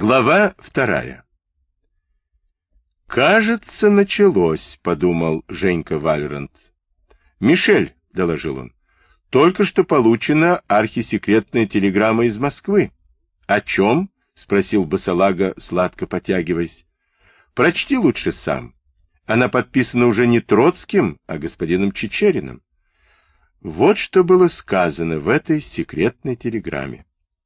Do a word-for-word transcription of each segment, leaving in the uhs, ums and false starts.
Глава вторая. «Кажется, началось», — подумал Женька Вальрант. «Мишель», — доложил он, — «только что получена архисекретная телеграмма из Москвы». «О чем?» — спросил Басалага, сладко потягиваясь. «Прочти лучше сам. Она подписана уже не Троцким, а господином Чичериным». Вот что было сказано в этой секретной телеграмме.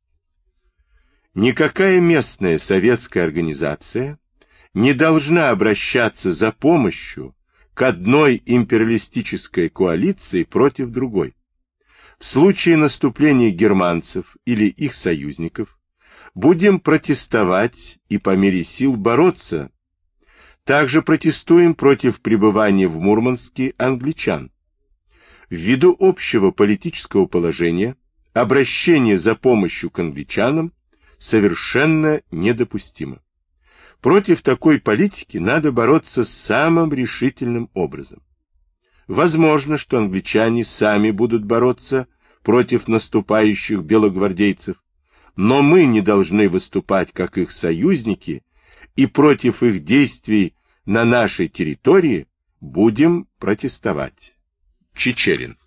Никакая местная советская организация не должна обращаться за помощью к одной империалистической коалиции против другой. В случае наступления германцев или их союзников будем протестовать и по мере сил бороться. Также протестуем против пребывания в Мурманске англичан. Ввиду общего политического положения обращение за помощью к англичанам совершенно недопустимо. Против такой политики надо бороться самым решительным образом. Возможно, что англичане сами будут бороться против наступающих белогвардейцев, но мы не должны выступать как их союзники и против их действий на нашей территории будем протестовать. Чичерин.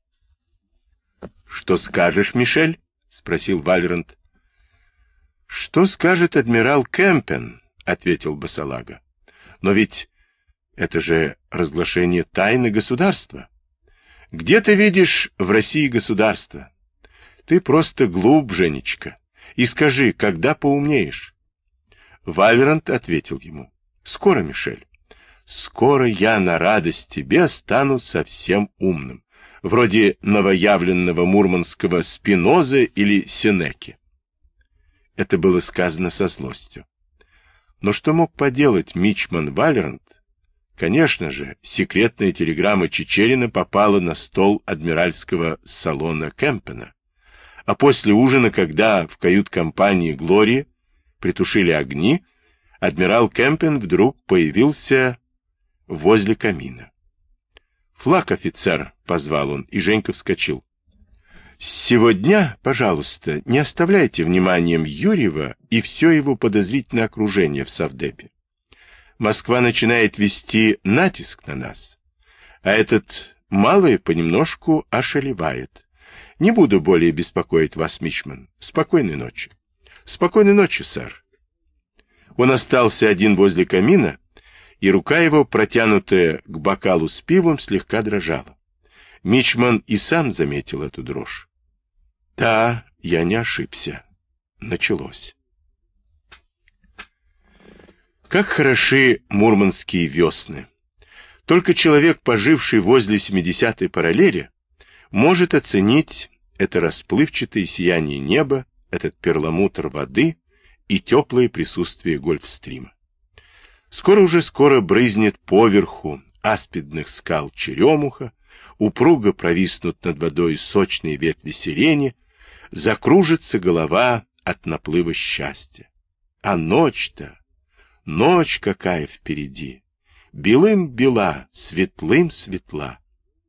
«Что скажешь, Мишель?» — спросил Вальрант. «Что скажет адмирал Кемпен?» — ответил Басалага. «Но ведь это же разглашение тайны государства. Где ты видишь в России государство? Ты просто глуп, Женечка. И скажи, когда поумнеешь?» Вальрант ответил ему. «Скоро, Мишель. Скоро я на радость тебе стану совсем умным, вроде новоявленного мурманского Спинозы или Сенеки». Это было сказано со злостью. Но что мог поделать мичман Вальрант? Конечно же, секретная телеграмма Чичерина попала на стол адмиральского салона Кемпена. А после ужина, когда в кают-компании Глории притушили огни, адмирал Кемпен вдруг появился возле камина. «Флаг, офицер!» — позвал он, и Женька вскочил. «С сего дня, пожалуйста, не оставляйте вниманием Юрьева и все его подозрительное окружение в Совдепе. Москва начинает вести натиск на нас, а этот малый понемножку ошалевает. Не буду более беспокоить вас, мичман. Спокойной ночи». «Спокойной ночи, сэр». Он остался один возле камина, и рука его, протянутая к бокалу с пивом, слегка дрожала. Мичман и сам заметил эту дрожь. Да, я не ошибся. Началось. Как хороши мурманские весны. Только человек, поживший возле семидесятой параллели, может оценить это расплывчатое сияние неба, этот перламутр воды и теплое присутствие гольфстрима. Скоро уже скоро брызнет поверху аспидных скал черемуха, упруго провиснут над водой сочные ветви сирени, закружится голова от наплыва счастья. А ночь-то, ночь какая впереди, белым бела, светлым светла.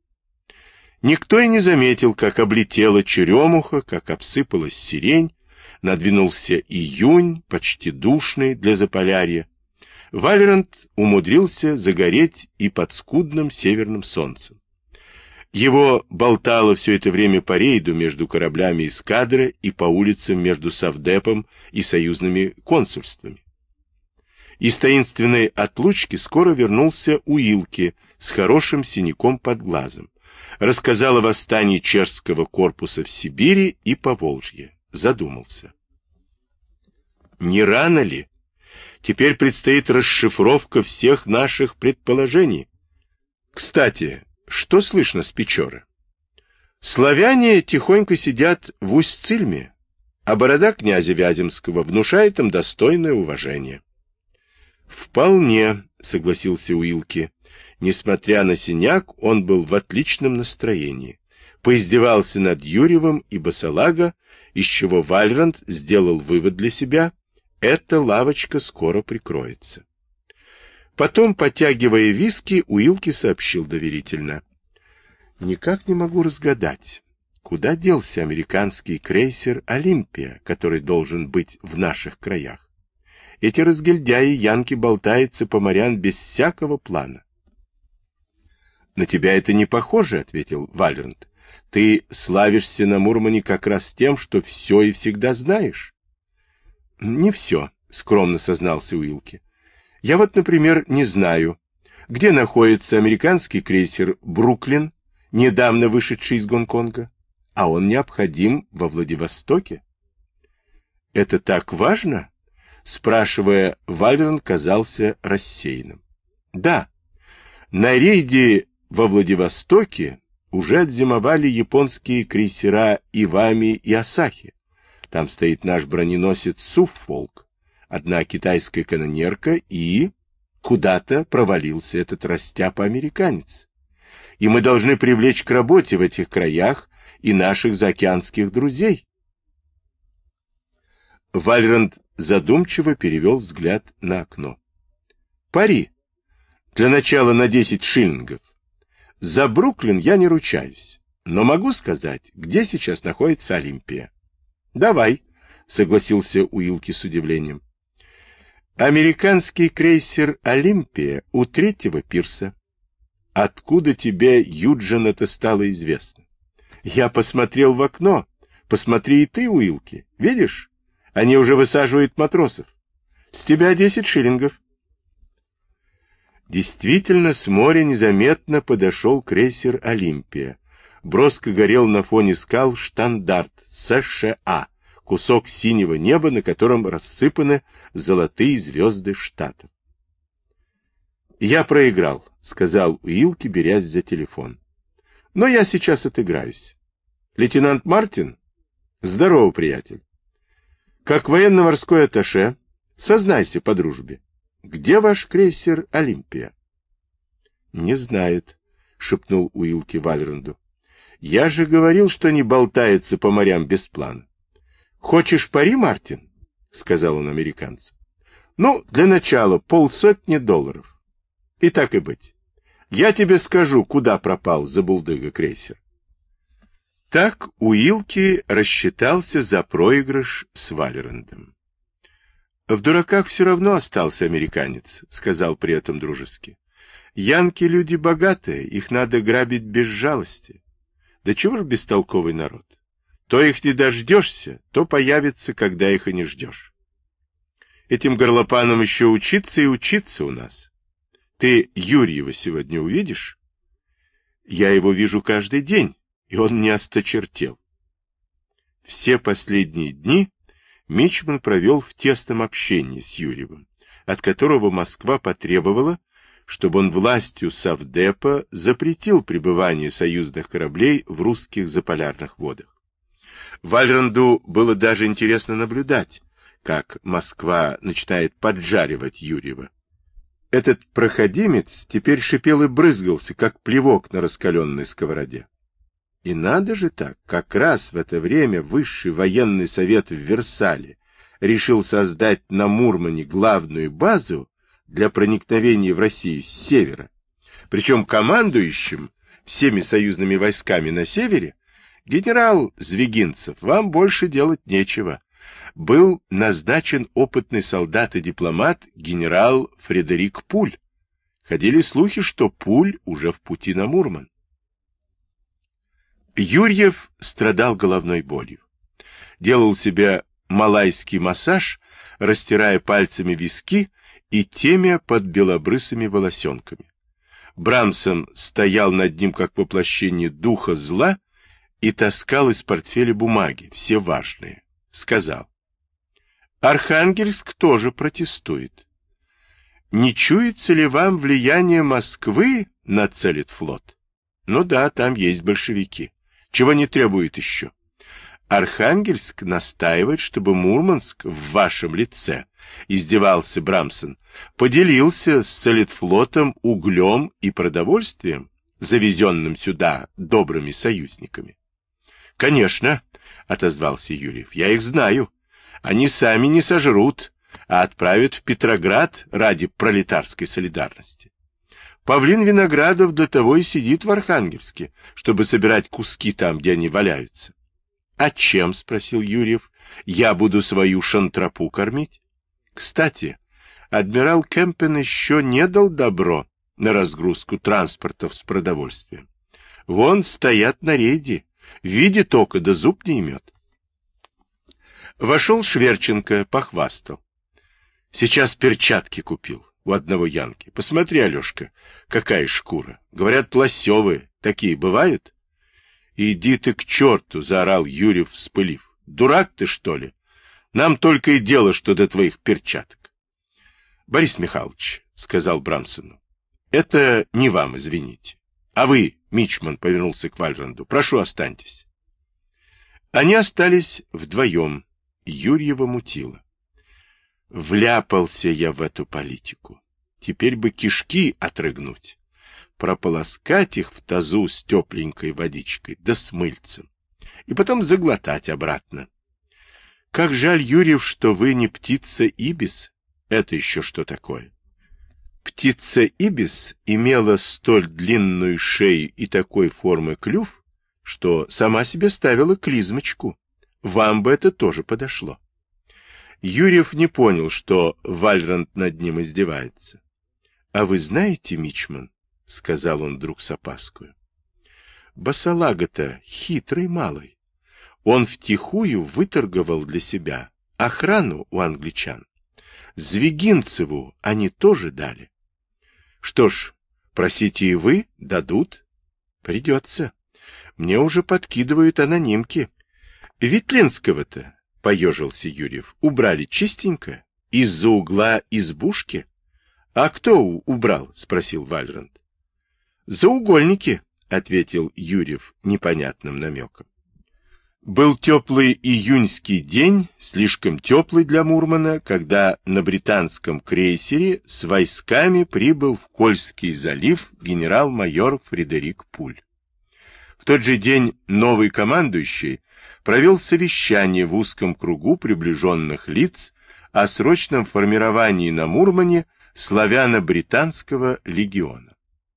Никто и не заметил, как облетела черемуха, как обсыпалась сирень, надвинулся июнь, почти душный для Заполярья. Вальрант умудрился загореть и под скудным северным солнцем. Его болтало все это время по рейду между кораблями эскадры и по улицам между Совдепом и союзными консульствами. Из таинственной отлучки скоро вернулся Уилки с хорошим синяком под глазом. Рассказал о восстании чешского корпуса в Сибири и Поволжье. Задумался. Не рано ли? Теперь предстоит расшифровка всех наших предположений. Кстати, что слышно с Печоры? Славяне тихонько сидят в Усть-Цильме, а борода князя Вяземского внушает им достойное уважение. Вполне, согласился Уилки. Несмотря на синяк, он был в отличном настроении. Поиздевался над Юрьевым и Басалага, из чего Вальрант сделал вывод для себя: эта лавочка скоро прикроется. Потом, потягивая виски, Уилки сообщил доверительно: «Никак не могу разгадать, куда делся американский крейсер «Олимпия», который должен быть в наших краях. Эти разгильдяи янки болтаются по морям без всякого плана. — На тебя это не похоже, — ответил Вальрант. — Ты славишься на Мурмане как раз тем, что все и всегда знаешь. — Не все, — скромно сознался Уилки. — Я вот, например, не знаю, где находится американский крейсер «Бруклин», недавно вышедший из Гонконга, а он необходим во Владивостоке. — Это так важно? — спрашивая, Вальрант казался рассеянным. — Да, на рейде во Владивостоке уже отзимовали японские крейсера Ивами и Асахи. Там стоит наш броненосец Суффолк, одна китайская канонерка, и куда-то провалился этот растяпа-американец. И мы должны привлечь к работе в этих краях и наших заокеанских друзей. Вальрант задумчиво перевел взгляд на окно. Пари. Для начала на десять шиллингов. За Бруклин я не ручаюсь, но могу сказать, где сейчас находится Олимпия. Давай, согласился Уилки с удивлением. Американский крейсер Олимпия у третьего пирса. Откуда тебе, Юджин, это стало известно? Я посмотрел в окно. Посмотри и ты, Уилки. Видишь? Они уже высаживают матросов. С тебя десять шиллингов. Действительно, с моря незаметно подошел крейсер «Олимпия». Броско горел на фоне скал штандарт США, кусок синего неба, на котором рассыпаны золотые звезды штатов. «Я проиграл», — сказал Уилки, берясь за телефон. «Но я сейчас отыграюсь. Лейтенант Мартин? Здорово, приятель. Как военно-морской атташе, сознайся по дружбе. Где ваш крейсер «Олимпия»?» «Не знает», — шепнул Уилки Вальранду. «Я же говорил, что не болтается по морям без плана». «Хочешь пари, Мартин?» — сказал он американцу. «Ну, для начала полсотни долларов. И так и быть. Я тебе скажу, куда пропал забулдыга крейсер». Так Уилки рассчитался за проигрыш с Вальрандом. «В дураках все равно остался американец», — сказал при этом дружески. «Янки люди богатые, их надо грабить без жалости. Да чего ж бестолковый народ? То их не дождешься, то появится, когда их и не ждешь. Этим горлопанам еще учиться и учиться у нас. Ты Юрьева сегодня увидишь?» «Я его вижу каждый день, и он не осточертел». Все последние дни Мичман провел в тесном общении с Юрьевым, от которого Москва потребовала, чтобы он властью Совдепа запретил пребывание союзных кораблей в русских заполярных водах. Вальранду было даже интересно наблюдать, как Москва начинает поджаривать Юрьева. Этот проходимец теперь шипел и брызгался, как плевок на раскаленной сковороде. И надо же так, как раз в это время Высший военный совет в Версале решил создать на Мурмане главную базу для проникновения в Россию с севера. Причем командующим всеми союзными войсками на севере генерал Звегинцев, вам больше делать нечего, был назначен опытный солдат и дипломат генерал Фредерик Пуль. Ходили слухи, что Пуль уже в пути на Мурман. Юрьев страдал головной болью. Делал себе малайский массаж, растирая пальцами виски и темя под белобрысыми волосенками. Брамсон стоял над ним, как воплощение духа зла, и таскал из портфеля бумаги, все важные. Сказал: «Архангельск тоже протестует. Не чуется ли вам влияние Москвы на Целитфлот? Ну да, там есть большевики. Чего не требует еще? Архангельск настаивает, чтобы Мурманск в вашем лице, издевался Брамсон, поделился с Целитфлотом углем и продовольствием, завезенным сюда добрыми союзниками». «Конечно», — отозвался Юрьев, — «я их знаю. Они сами не сожрут, а отправят в Петроград ради пролетарской солидарности. Павлин Виноградов для того и сидит в Архангельске, чтобы собирать куски там, где они валяются». «А чем, — спросил Юрьев, — я буду свою шантропу кормить? Кстати, адмирал Кемпен еще не дал добро на разгрузку транспортов с продовольствием. Вон стоят на рейде, видит око, да зуб не имет. Вошел Шверченко, похвастал. Сейчас перчатки купил у одного янки. Посмотри, Алешка, какая шкура. Говорят, лосевые. Такие бывают? Иди ты к черту, заорал Юрьев, вспылив. Дурак ты, что ли? Нам только и дело, что до твоих перчаток. Борис Михайлович, сказал Брамсону, это не вам, извините. А вы, мичман, повернулся к Вальранду, прошу, останьтесь. Они остались вдвоем. Юрьева мутило. Вляпался я в эту политику. Теперь бы кишки отрыгнуть. Прополоскать их в тазу с тепленькой водичкой, да с мыльцем. И потом заглотать обратно. Как жаль, Юрьев, что вы не птица ибис. Это еще что такое? Птица ибис имела столь длинную шею и такой формы клюв, что сама себе ставила клизмочку. Вам бы это тоже подошло. Юрьев не понял, что Вальранд над ним издевается. — А вы знаете, мичман, — сказал он вдруг с опаскою, — босолага-то хитрый малый. Он втихую выторговал для себя охрану у англичан. Звегинцеву они тоже дали. Что ж, просите и вы, дадут. Придется. Мне уже подкидывают анонимки. Ветлинского-то, — поежился Юрьев, — убрали чистенько, из-за угла избушки. — А кто убрал? — спросил Вальранд. — Заугольники, — ответил Юрьев непонятным намеком. Был теплый июньский день, слишком теплый для Мурмана, когда на британском крейсере с войсками прибыл в Кольский залив генерал-майор Фредерик Пуль. В тот же день новый командующий провел совещание в узком кругу приближенных лиц о срочном формировании на Мурмане славяно-британского легиона.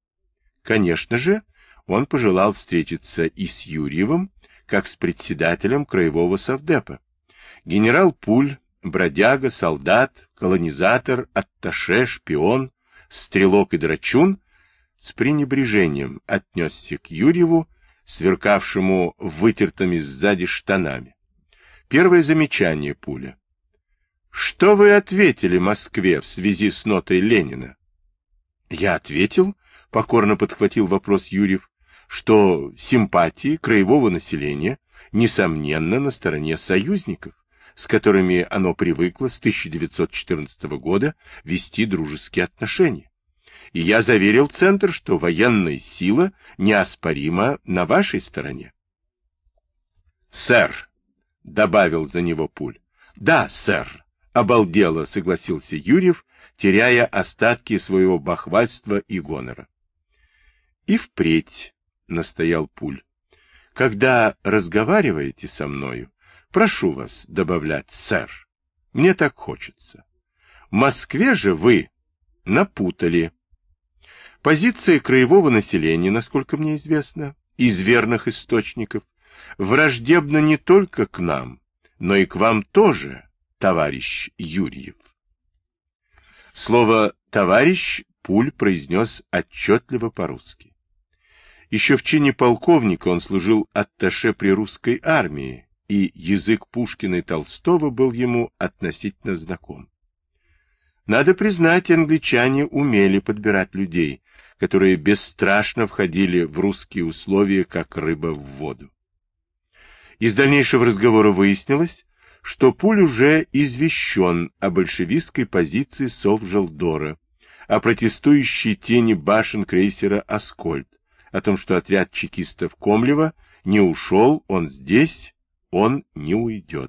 Конечно же, он пожелал встретиться и с Юрьевым, как с председателем краевого совдепа. Генерал Пуль, бродяга, солдат, колонизатор, атташе, шпион, стрелок и драчун с пренебрежением отнесся к Юрьеву, сверкавшему вытертыми сзади штанами. Первое замечание Пуля. Что вы ответили Москве в связи с нотой Ленина? Я ответил, покорно подхватил вопрос Юрьев, что симпатии краевого населения, несомненно, на стороне союзников, с которыми оно привыкло с тысяча девятьсот четырнадцатого года вести дружеские отношения. И я заверил Центр, что военная сила неоспоримо на вашей стороне. «Сэр», — добавил за него Пуль. «Да, сэр», — обалдело согласился Юрьев, теряя остатки своего бахвальства и гонора. «И впредь», — настоял Пуль, — «когда разговариваете со мною, прошу вас добавлять «сэр». Мне так хочется. В Москве же вы напутали. Позиция краевого населения, насколько мне известно, из верных источников, враждебна не только к нам, но и к вам тоже, товарищ Юрьев. Слово «товарищ» Пуль произнес отчетливо по-русски. Еще в чине полковника он служил атташе при русской армии, и язык Пушкина и Толстого был ему относительно знаком. Надо признать, англичане умели подбирать людей, которые бесстрашно входили в русские условия, как рыба в воду. Из дальнейшего разговора выяснилось, что Пуль уже извещен о большевистской позиции Совжелдора, о протестующей тени башен крейсера «Аскольд», о том, что отряд чекистов Комлева не ушел, он здесь, он не уйдет.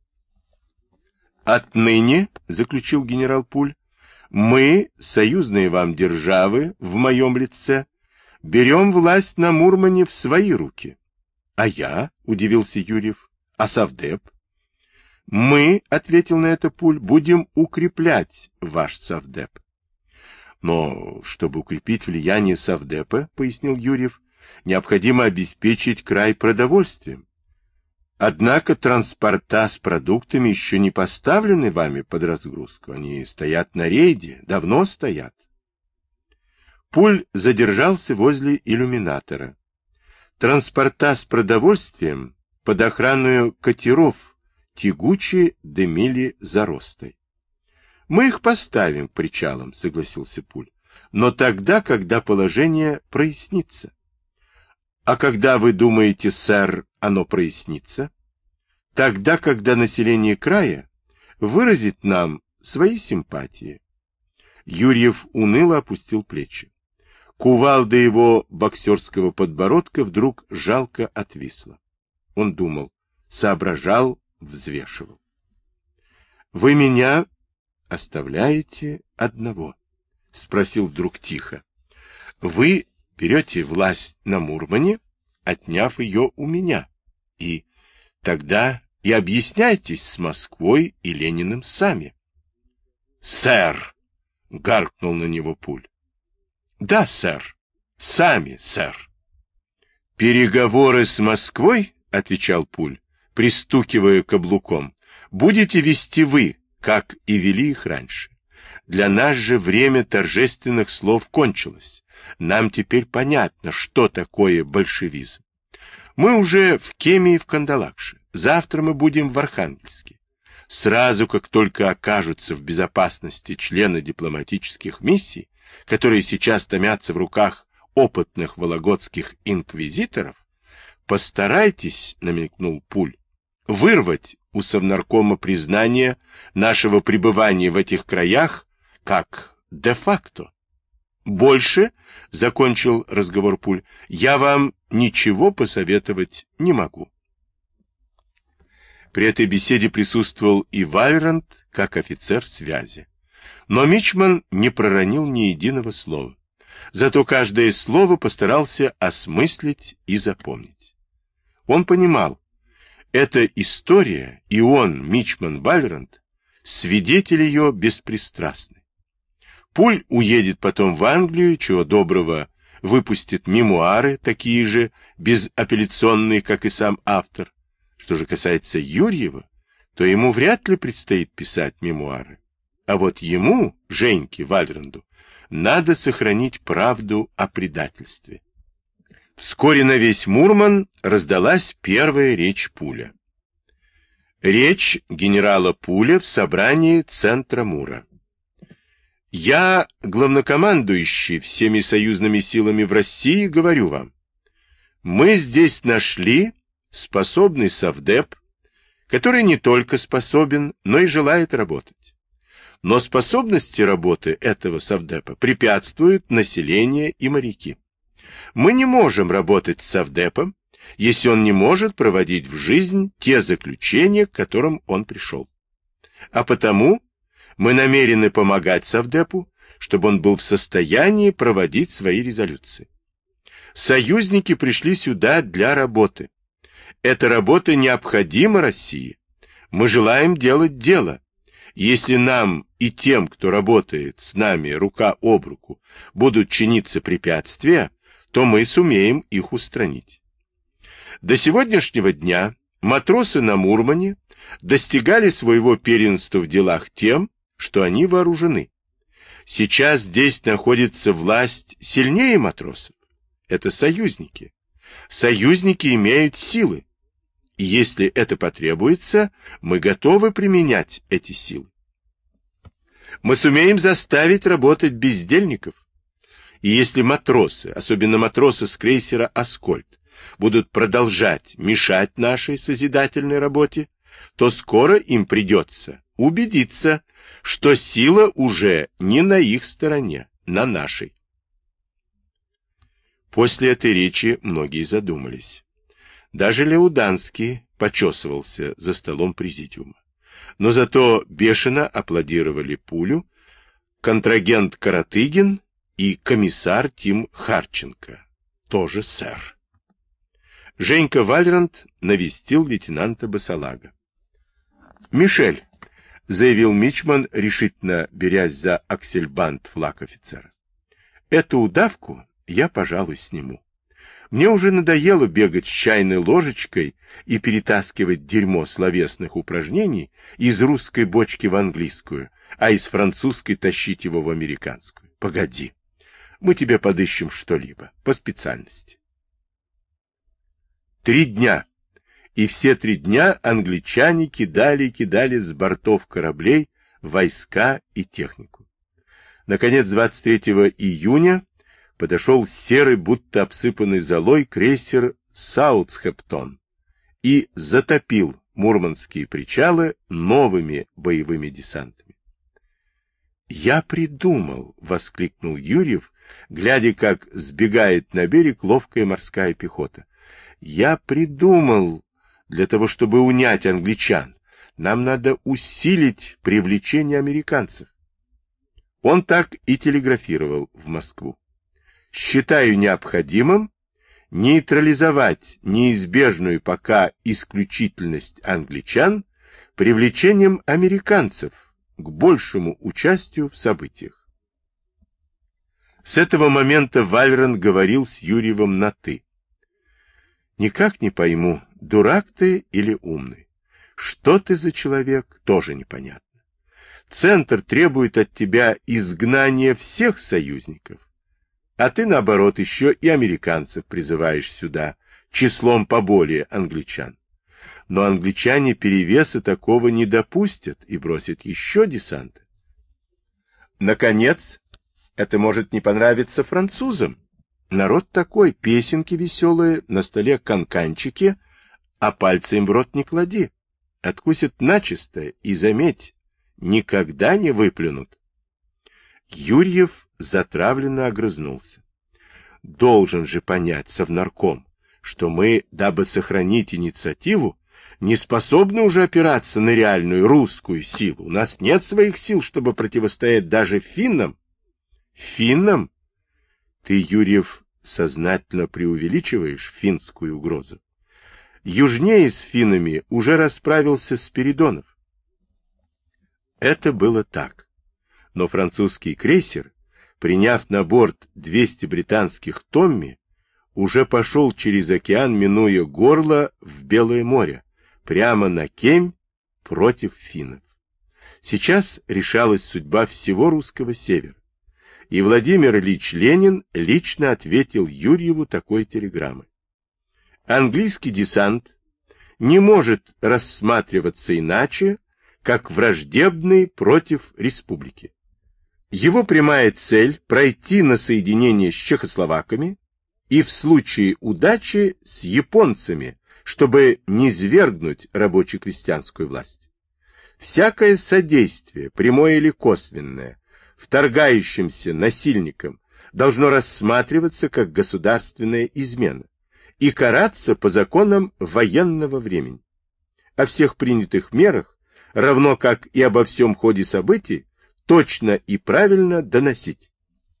«Отныне, — заключил генерал Пуль, — мы, союзные вам державы, в моем лице, берем власть на Мурмане в свои руки». «А я, — удивился Юрьев, — а совдеп?» «Мы, — ответил на это Пуль, — будем укреплять ваш совдеп». «Но чтобы укрепить влияние совдепа, — пояснил Юрьев, — необходимо обеспечить край продовольствием». Однако транспорта с продуктами еще не поставлены вами под разгрузку. Они стоят на рейде, давно стоят. Пуль задержался возле иллюминатора. Транспорта с продовольствием под охраной катеров тягуче дымили за ростой. Мы их поставим к причалам, согласился Пуль, но тогда, когда положение прояснится. А когда, вы думаете, сэр, оно прояснится? Тогда, когда население края выразит нам свои симпатии. Юрьев уныло опустил плечи. Кувалда его боксерского подбородка вдруг жалко отвисла. Он думал, соображал, взвешивал. Вы меня оставляете одного? Спросил вдруг тихо. Вы берете власть на Мурмане, отняв ее у меня, и тогда и объясняйтесь с Москвой и Лениным сами. Сэр! — гаркнул на него Пуль. Да, сэр. Сами, сэр. Переговоры с Москвой, — отвечал Пуль, пристукивая каблуком, — будете вести вы, как и вели их раньше. Для нас же время торжественных слов кончилось. Нам теперь понятно, что такое большевизм. Мы уже в Кеме и в Кандалакше. Завтра мы будем в Архангельске. Сразу, как только окажутся в безопасности члены дипломатических миссий, которые сейчас томятся в руках опытных вологодских инквизиторов, постарайтесь, намекнул Пуль, вырвать у Совнаркома признание нашего пребывания в этих краях как де-факто. Больше, — закончил разговор Пуль, — я вам ничего посоветовать не могу. При этой беседе присутствовал и Вальрант, как офицер связи. Но мичман не проронил ни единого слова. Зато каждое слово постарался осмыслить и запомнить. Он понимал, эта история, и он, мичман Вальрант, свидетель ее беспристрастный. Пуль уедет потом в Англию, чего доброго выпустит мемуары, такие же безапелляционные, как и сам автор. Что же касается Юрьева, то ему вряд ли предстоит писать мемуары. А вот ему, Женьке Вальранду, надо сохранить правду о предательстве. Вскоре на весь Мурман раздалась первая речь Пуля. Речь генерала Пуля в собрании центра Мура. Я, главнокомандующий всеми союзными силами в России, говорю вам, мы здесь нашли способный совдеп, который не только способен, но и желает работать. Но способности работы этого совдепа препятствуют население и моряки. Мы не можем работать с совдепом, если он не может проводить в жизнь те заключения, к которым он пришел. А потому мы намерены помогать совдепу, чтобы он был в состоянии проводить свои резолюции. Союзники пришли сюда для работы. Эта работа необходима России. Мы желаем делать дело. Если нам и тем, кто работает с нами рука об руку, будут чиниться препятствия, то мы сумеем их устранить. До сегодняшнего дня матросы на Мурмане достигали своего первенства в делах тем, что они вооружены. Сейчас здесь находится власть сильнее матросов. Это союзники. Союзники имеют силы. И если это потребуется, мы готовы применять эти силы. Мы сумеем заставить работать бездельников. И если матросы, особенно матросы с крейсера «Аскольд», будут продолжать мешать нашей созидательной работе, то скоро им придется убедиться, что сила уже не на их стороне, на нашей. После этой речи многие задумались. Даже Леуданский почесывался за столом президиума. Но зато бешено аплодировали Пулю контрагент Каратыгин и комиссар Тим Харченко, тоже сэр. Женька Вальрант навестил лейтенанта Басалага. «Мишель», — заявил мичман, решительно берясь за аксельбант флаг офицера, — «эту удавку я, пожалуй, сниму. Мне уже надоело бегать с чайной ложечкой и перетаскивать дерьмо словесных упражнений из русской бочки в английскую, а из французской тащить его в американскую. Погоди, мы тебе подыщем что-либо по специальности. Три дня. И все три дня англичане кидали и кидали с бортов кораблей войска и технику. Наконец, двадцать третьего июня подошел серый, будто обсыпанный золой крейсер «Саутгемптон» и затопил мурманские причалы новыми боевыми десантами. «Я придумал!» — воскликнул Юрьев, глядя, как сбегает на берег ловкая морская пехота. «Я придумал! Для того, чтобы унять англичан, нам надо усилить привлечение американцев». Он так и телеграфировал в Москву. «Считаю необходимым нейтрализовать неизбежную пока исключительность англичан привлечением американцев к большему участию в событиях». С этого момента Вальрон говорил с Юрьевым на «ты». «Никак не пойму, дурак ты или умный. Что ты за человек, тоже непонятно. Центр требует от тебя изгнания всех союзников, а ты, наоборот, еще и американцев призываешь сюда, числом поболее англичан. Но англичане перевеса такого не допустят и бросят еще десанты. Наконец, это может не понравиться французам. Народ такой, песенки веселые, на столе канканчики, а пальцы им в рот не клади. Откусят начисто и, заметь, никогда не выплюнут. Юрьев затравленно огрызнулся. Должен же понять совнарком, что мы, дабы сохранить инициативу, не способны уже опираться на реальную русскую силу. У нас нет своих сил, чтобы противостоять даже финнам. Финнам? Ты, Юрьев, сознательно преувеличиваешь финскую угрозу. Южнее с финнами уже расправился Спиридонов. Это было так. Но французский крейсер, приняв на борт двести британских «Томми», уже пошел через океан, минуя горло в Белое море, прямо на Кемь против финнов. Сейчас решалась судьба всего русского севера. И Владимир Ильич Ленин лично ответил Юрьеву такой телеграммой. Английский десант не может рассматриваться иначе, как враждебный против республики. Его прямая цель – пройти на соединение с чехословаками и в случае удачи с японцами, чтобы низвергнуть рабоче-крестьянскую власть. Всякое содействие, прямое или косвенное, вторгающимся насильникам, должно рассматриваться как государственная измена и караться по законам военного времени. О всех принятых мерах, равно как и обо всем ходе событий, точно и правильно доносить.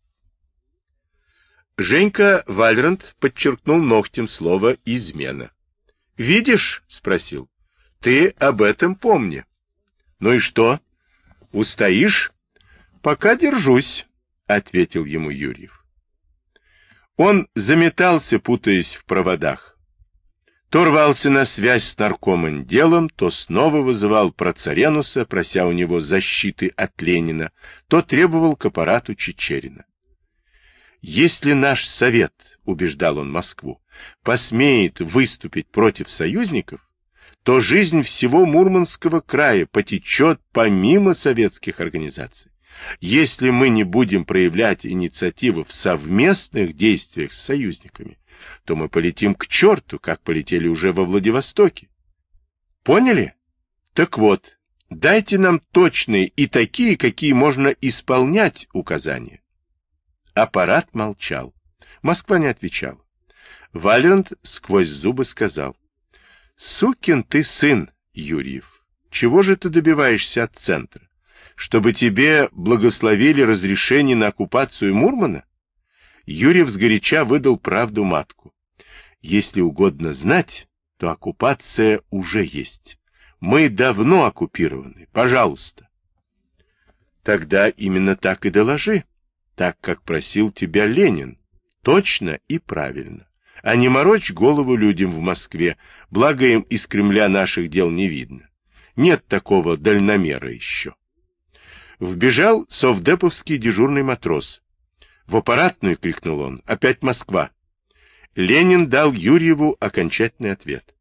Женька Вальрант подчеркнул ногтем слово «измена». «Видишь?» — спросил. «Ты об этом помни». «Ну и что? Устоишь?» «Пока держусь», — ответил ему Юрьев. Он заметался, путаясь в проводах. То рвался на связь с наркомом делом, то снова вызывал Процаренуса, прося у него защиты от Ленина, то требовал к аппарату Чичерина. «Если наш совет, — убеждал он Москву, — посмеет выступить против союзников, то жизнь всего Мурманского края потечет помимо советских организаций. Если мы не будем проявлять инициативу в совместных действиях с союзниками, то мы полетим к черту, как полетели уже во Владивостоке. Поняли? Так вот, дайте нам точные и такие, какие можно исполнять указания». Аппарат молчал. Москва не отвечала. Вальрант сквозь зубы сказал: «Сукин ты сын, Юрьев, чего же ты добиваешься от центра? Чтобы тебе благословили разрешение на оккупацию Мурмана?» Юрьев сгоряча выдал правду матку. «Если угодно знать, то оккупация уже есть. Мы давно оккупированы. Пожалуйста». «Тогда именно так и доложи, так как просил тебя Ленин. Точно и правильно. А не морочь голову людям в Москве, благо им из Кремля наших дел не видно. Нет такого дальномера еще. Вбежал совдеповский дежурный матрос. «В аппаратную!» — крикнул он. «Опять Москва!» Ленин дал Юрьеву окончательный ответ.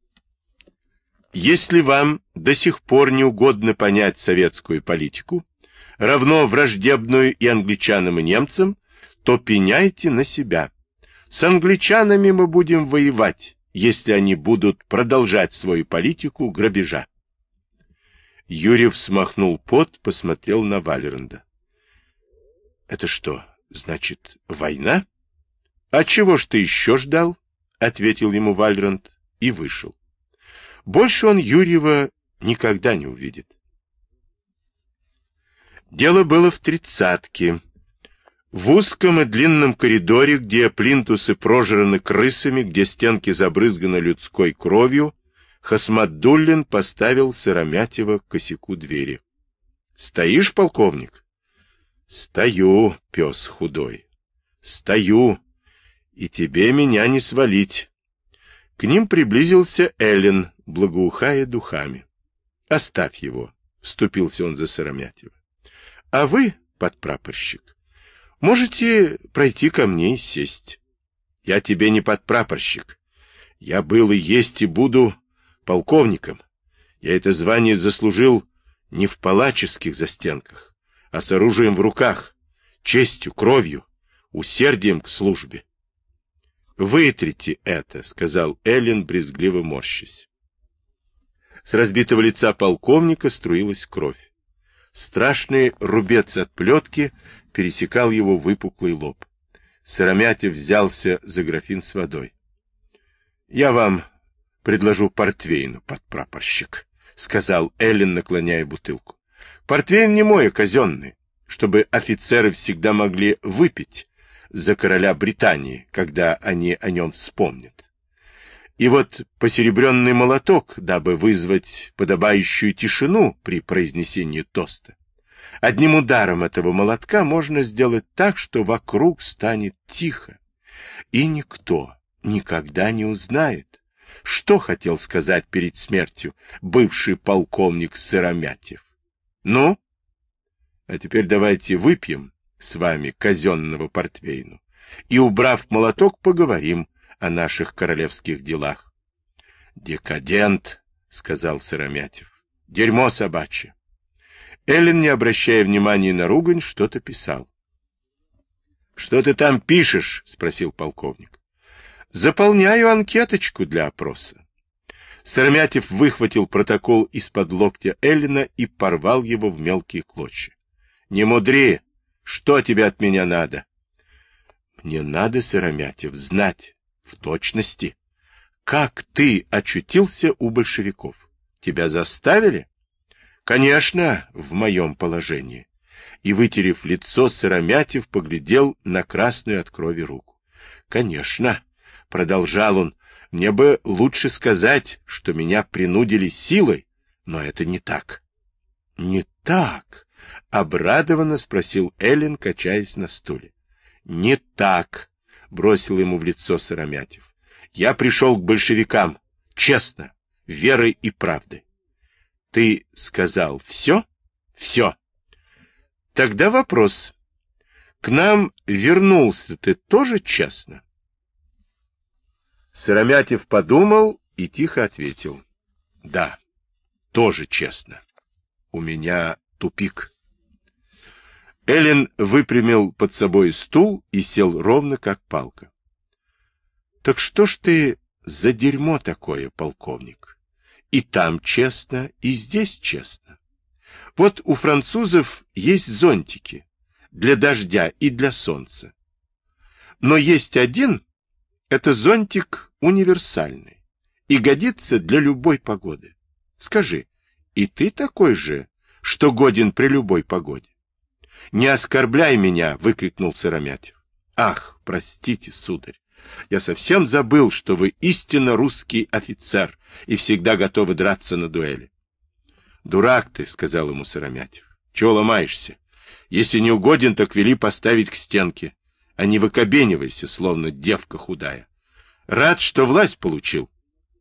«Если вам до сих пор не угодно понять советскую политику, равно враждебную и англичанам, и немцам, то пеняйте на себя. С англичанами мы будем воевать, если они будут продолжать свою политику грабежа». Юрьев смахнул пот, посмотрел на Вальранда. «Это что, значит, война?» «А чего ж ты еще ждал?» — ответил ему Вальранд и вышел. Больше он Юрьева никогда не увидит. Дело было в тридцатке. В узком и длинном коридоре, где плинтусы прожраны крысами, где стенки забрызганы людской кровью, Хасматдуллин поставил Сыромятьева к косяку двери. — Стоишь, полковник? — Стою, пес худой. Стою, и тебе меня не свалить. К ним приблизился Эллин, благоухая духами. — Оставь его, — вступился он за Сыромятьева. — А вы, подпрапорщик, можете пройти ко мне и сесть. Я тебе не подпрапорщик. Я был и есть и буду полковником. Я это звание заслужил не в палаческих застенках, а с оружием в руках, честью, кровью, усердием к службе. «Вытрите это», — сказал Эллин, брезгливо морщась. С разбитого лица полковника струилась кровь. Страшный рубец от плетки пересекал его выпуклый лоб. Сыромятьев взялся за графин с водой. — Я вам предложу портвейну, подпрапорщик, — сказал Эллин, наклоняя бутылку. — Портвейн не мой, а казенный, чтобы офицеры всегда могли выпить за короля Британии, когда они о нем вспомнят. И вот посеребренный молоток, дабы вызвать подобающую тишину при произнесении тоста. Одним ударом этого молотка можно сделать так, что вокруг станет тихо, и никто никогда не узнает, что хотел сказать перед смертью бывший полковник Сыромятьев. Ну, а теперь давайте выпьем с вами казенного портвейну и, убрав молоток, поговорим о наших королевских делах. — Декадент, — сказал Сыромятьев. — Дерьмо собачье. Эллин, не обращая внимания на ругань, что-то писал. — Что ты там пишешь? — спросил полковник. — Заполняю анкеточку для опроса. Сыромятьев выхватил протокол из-под локтя Эллина и порвал его в мелкие клочья. — Не мудри! Что тебе от меня надо? — Мне надо, Сыромятьев, знать в точности, как ты очутился у большевиков. Тебя заставили? — Конечно, в моем положении. И, вытерев лицо, Сыромятьев поглядел на красную от крови руку. — Конечно, — продолжал он, — мне бы лучше сказать, что меня принудили силой, но это не так. — Не так? — обрадованно спросил Эллин, качаясь на стуле. — Не так, — бросил ему в лицо Сыромятьев. — Я пришел к большевикам, честно, верой и правдой. — Ты сказал все? — Все. — Тогда вопрос. К нам вернулся ты тоже честно? Сыромятьев подумал и тихо ответил. — Да, тоже честно. У меня тупик. Эллин выпрямил под собой стул и сел ровно, как палка. — Так что ж ты за дерьмо такое, полковник? И там честно, и здесь честно. Вот у французов есть зонтики для дождя и для солнца. Но есть один, это зонтик универсальный и годится для любой погоды. Скажи, и ты такой же, что годен при любой погоде? — Не оскорбляй меня! — выкрикнул Сыромятьев. — Ах, простите, сударь, я совсем забыл, что вы истинно русский офицер и всегда готовы драться на дуэли. — Дурак ты, — сказал ему Сыромятьев. — Чего ломаешься? Если не угоден, так вели поставить к стенке, а не выкобенивайся, словно девка худая. Рад, что власть получил.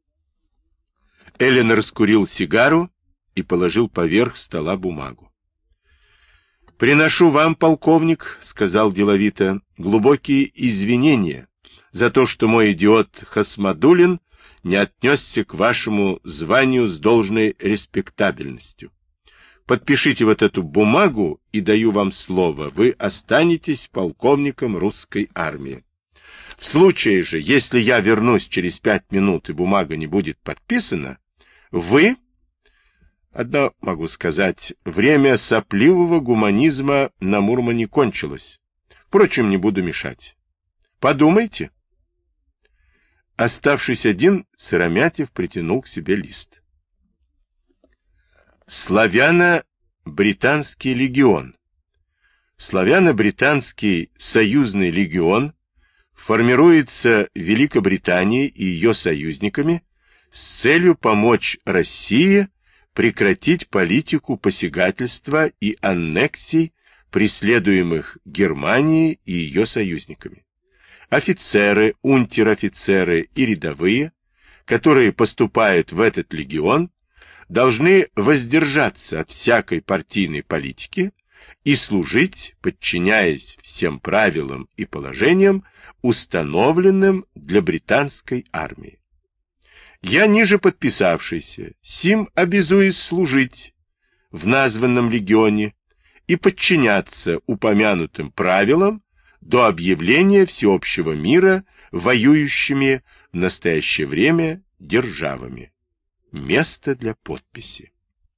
Эллен раскурил сигару и положил поверх стола бумагу. «Приношу вам, полковник, — сказал деловито, — глубокие извинения за то, что мой идиот Хасмадуллин не отнесся к вашему званию с должной респектабельностью. Подпишите вот эту бумагу, и даю вам слово, вы останетесь полковником русской армии. В случае же, если я вернусь через пять минут и бумага не будет подписана, вы, одно могу сказать, время сопливого гуманизма на Мурмане кончилось. Впрочем, не буду мешать. Подумайте». Оставшись один, Сыромятев притянул к себе лист. Славяно-британский легион. Славяно-британский союзный легион формируется Великобританией и ее союзниками с целью помочь России прекратить политику посягательства и аннексий, преследуемых Германией и ее союзниками. Офицеры, унтер-офицеры и рядовые, которые поступают в этот легион, должны воздержаться от всякой партийной политики и служить, подчиняясь всем правилам и положениям, установленным для британской армии. Я, ниже подписавшийся, сим обязуюсь служить в названном легионе и подчиняться упомянутым правилам до объявления всеобщего мира воюющими в настоящее время державами. Место для подписи.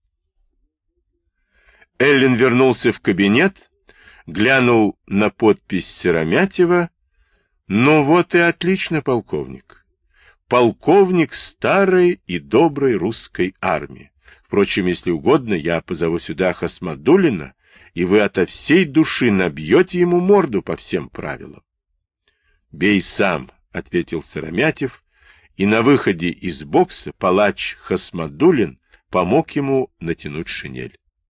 Эллен вернулся в кабинет, глянул на подпись Сыромятева. Ну вот и отлично, полковник. Полковник старой и доброй русской армии. Впрочем, если угодно, я позову сюда Хасмадуллина, и вы ото всей души набьете ему морду по всем правилам. — Бей сам, — ответил Сыромятев, и на выходе из бокса палач Хасмадуллин помог ему натянуть шинель.